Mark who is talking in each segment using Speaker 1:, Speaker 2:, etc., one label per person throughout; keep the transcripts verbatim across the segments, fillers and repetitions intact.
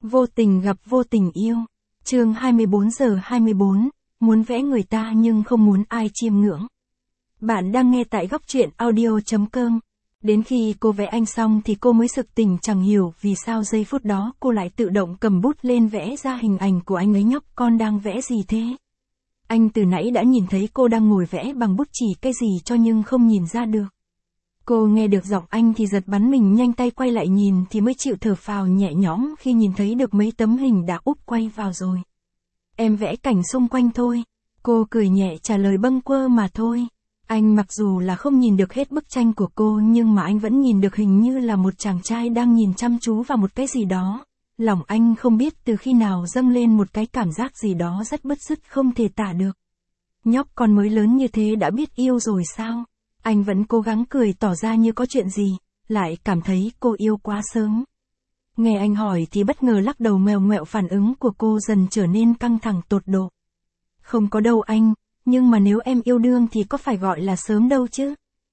Speaker 1: Vô tình gặp vô tình yêu. Chương hai mươi bốn giờ hai mươi bốn, muốn vẽ người ta nhưng không muốn ai chiêm ngưỡng. Bạn đang nghe tại góc truyện audio chấm com. Đến khi cô vẽ anh xong thì cô mới sực tỉnh, chẳng hiểu vì sao giây phút đó cô lại tự động cầm bút lên vẽ ra hình ảnh của anh ấy. Nhóc con đang vẽ gì thế? Anh từ nãy đã nhìn thấy cô đang ngồi vẽ bằng bút chỉ cái gì cho nhưng không nhìn ra được. Cô nghe được giọng anh thì giật bắn mình, nhanh tay quay lại nhìn thì mới chịu thở phào nhẹ nhõm khi nhìn thấy được mấy tấm hình đã úp quay vào rồi. Em vẽ cảnh xung quanh thôi. Cô cười nhẹ trả lời bâng quơ mà thôi. Anh mặc dù là không nhìn được hết bức tranh của cô nhưng mà anh vẫn nhìn được, hình như là một chàng trai đang nhìn chăm chú vào một cái gì đó. Lòng anh không biết từ khi nào dâng lên một cái cảm giác gì đó rất bứt rứt không thể tả được. Nhóc con mới lớn như thế đã biết yêu rồi sao? Anh vẫn cố gắng cười tỏ ra như có chuyện gì, lại cảm thấy cô yêu quá sớm. Nghe anh hỏi thì bất ngờ lắc đầu mèo mẹo, phản ứng của cô dần trở nên căng thẳng tột độ. Không có đâu anh, nhưng mà nếu em yêu đương thì có phải gọi là sớm đâu chứ?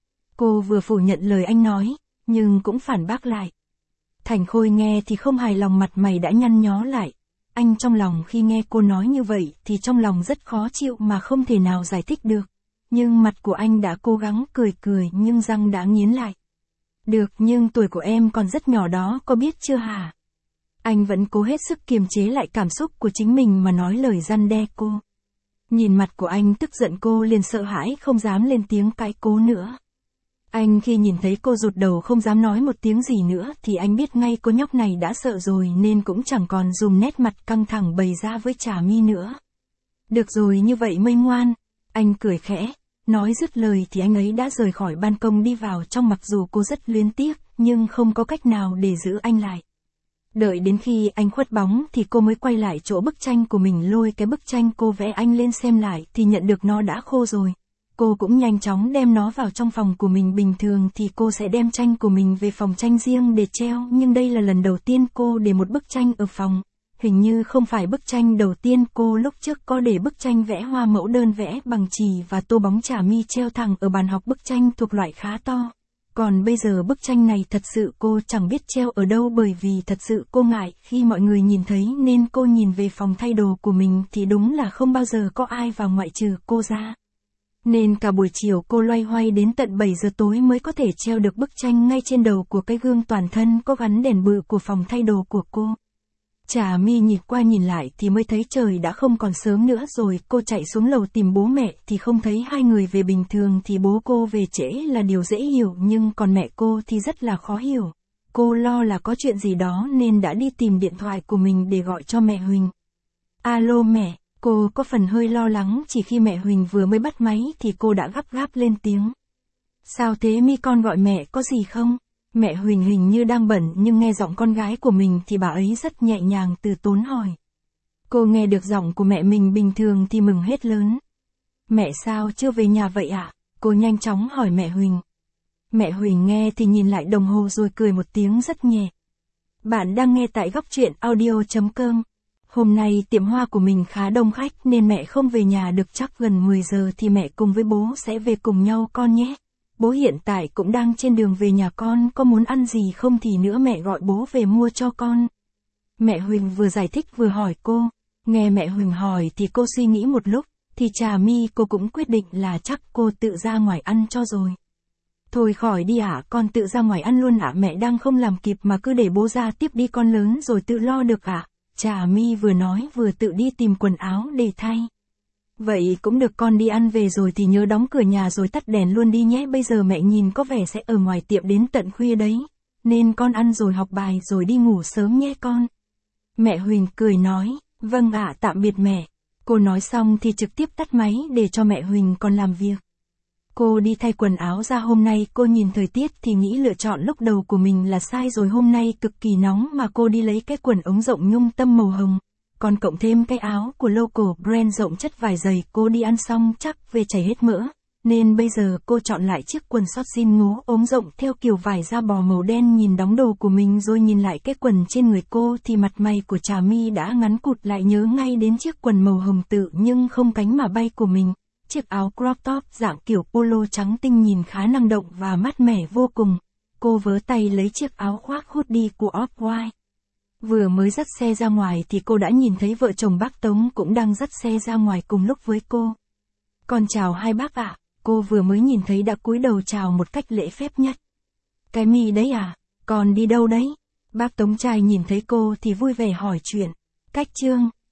Speaker 1: Cô vừa phủ nhận lời anh nói, nhưng cũng phản bác lại. Thành Khôi nghe thì không hài lòng, mặt mày đã nhăn nhó lại. Anh trong lòng khi nghe cô nói như vậy thì trong lòng rất khó chịu mà không thể nào giải thích được. Nhưng mặt của anh đã cố gắng cười cười nhưng răng đã nghiến lại. Được, nhưng tuổi của em còn rất nhỏ đó, có biết chưa hả? Anh vẫn cố hết sức kiềm chế lại cảm xúc của chính mình mà nói lời răn đe cô. Nhìn mặt của anh tức giận, cô liền sợ hãi không dám lên tiếng cãi cố nữa. Anh khi nhìn thấy cô rụt đầu không dám nói một tiếng gì nữa thì anh biết ngay cô nhóc này đã sợ rồi, nên cũng chẳng còn dùng nét mặt căng thẳng bày ra với Trà My nữa. Được rồi, như vậy mới ngoan. Anh cười khẽ. Nói dứt lời thì anh ấy đã rời khỏi ban công đi vào trong, mặc dù cô rất luyến tiếc, nhưng không có cách nào để giữ anh lại. Đợi đến khi anh khuất bóng thì cô mới quay lại chỗ bức tranh của mình, lôi cái bức tranh cô vẽ anh lên xem lại thì nhận được nó đã khô rồi. Cô cũng nhanh chóng đem nó vào trong phòng của mình. Bình thường thì cô sẽ đem tranh của mình về phòng tranh riêng để treo, nhưng đây là lần đầu tiên cô để một bức tranh ở phòng. Hình như không phải bức tranh đầu tiên, cô lúc trước có để bức tranh vẽ hoa mẫu đơn vẽ bằng chì và tô bóng Trà My treo thẳng ở bàn học, bức tranh thuộc loại khá to. Còn bây giờ bức tranh này thật sự cô chẳng biết treo ở đâu, bởi vì thật sự cô ngại khi mọi người nhìn thấy nên cô nhìn về phòng thay đồ của mình thì đúng là không bao giờ có ai vào ngoại trừ cô ra. Nên cả buổi chiều cô loay hoay đến tận bảy giờ tối mới có thể treo được bức tranh ngay trên đầu của cái gương toàn thân có gắn đèn bự của phòng thay đồ của cô. Trà My nhìn qua nhìn lại thì mới thấy trời đã không còn sớm nữa rồi. Cô chạy xuống lầu tìm bố mẹ thì không thấy hai người về. Bình thường thì bố cô về trễ là điều dễ hiểu, nhưng còn mẹ cô thì rất là khó hiểu. Cô lo là có chuyện gì đó nên đã đi tìm điện thoại của mình để gọi cho mẹ Huỳnh. Alo mẹ, cô có phần hơi lo lắng, chỉ khi mẹ Huỳnh vừa mới bắt máy thì cô đã gấp gáp lên tiếng. Sao thế My, con gọi mẹ có gì không? Mẹ Huỳnh hình như đang bận, nhưng nghe giọng con gái của mình thì bà ấy rất nhẹ nhàng từ tốn hỏi. Cô nghe được giọng của mẹ mình bình thường thì mừng hết lớn. Mẹ sao chưa về nhà vậy ạ? À? Cô nhanh chóng hỏi mẹ Huỳnh. Mẹ Huỳnh nghe thì nhìn lại đồng hồ rồi cười một tiếng rất nhẹ. Bạn đang nghe tại góc truyện audio chấm com. Hôm nay tiệm hoa của mình khá đông khách nên mẹ không về nhà được, chắc gần mười giờ thì mẹ cùng với bố sẽ về cùng nhau con nhé. Bố hiện tại cũng đang trên đường về nhà, con có muốn ăn gì không thì nữa mẹ gọi bố về mua cho con. Mẹ Huỳnh vừa giải thích vừa hỏi cô. Nghe mẹ Huỳnh hỏi thì cô suy nghĩ một lúc, thì Trà My cô cũng quyết định là chắc cô tự ra ngoài ăn cho rồi. Thôi khỏi đi ạ, à, con tự ra ngoài ăn luôn ạ, à? Mẹ đang không làm kịp mà cứ để bố ra tiếp đi, con lớn rồi tự lo được ạ. À? Trà My vừa nói vừa tự đi tìm quần áo để thay. Vậy cũng được, con đi ăn về rồi thì nhớ đóng cửa nhà rồi tắt đèn luôn đi nhé, bây giờ mẹ nhìn có vẻ sẽ ở ngoài tiệm đến tận khuya đấy, nên con ăn rồi học bài rồi đi ngủ sớm nhé con. Mẹ Huỳnh cười nói, vâng ạ, à, tạm biệt mẹ. Cô nói xong thì trực tiếp tắt máy để cho mẹ Huỳnh còn làm việc. Cô đi thay quần áo ra. Hôm nay cô nhìn thời tiết thì nghĩ lựa chọn lúc đầu của mình là sai rồi, hôm nay cực kỳ nóng mà cô đi lấy cái quần ống rộng nhung tâm màu hồng. Còn cộng thêm cái áo của local brand rộng chất vải dày. Cô đi ăn xong chắc về chảy hết mỡ, nên bây giờ cô chọn lại chiếc quần sót jean ngố ống rộng theo kiểu vải da bò màu đen. Nhìn đóng đồ của mình rồi nhìn lại cái quần trên người cô thì mặt mày của Trà My đã ngắn cụt lại, nhớ ngay đến chiếc quần màu hồng tự nhưng không cánh mà bay của mình. Chiếc áo crop top dạng kiểu polo trắng tinh nhìn khá năng động và mát mẻ vô cùng. Cô vớ tay lấy chiếc áo khoác hoodie của Off-White. Vừa mới dắt xe ra ngoài thì cô đã nhìn thấy vợ chồng bác Tống cũng đang dắt xe ra ngoài cùng lúc với cô. Con chào hai bác ạ, cô vừa mới nhìn thấy đã cúi đầu chào một cách lễ phép nhất. Cái mi đấy à, con đi đâu đấy? Bác Tống trai nhìn thấy cô thì vui vẻ hỏi chuyện. Cách Trương,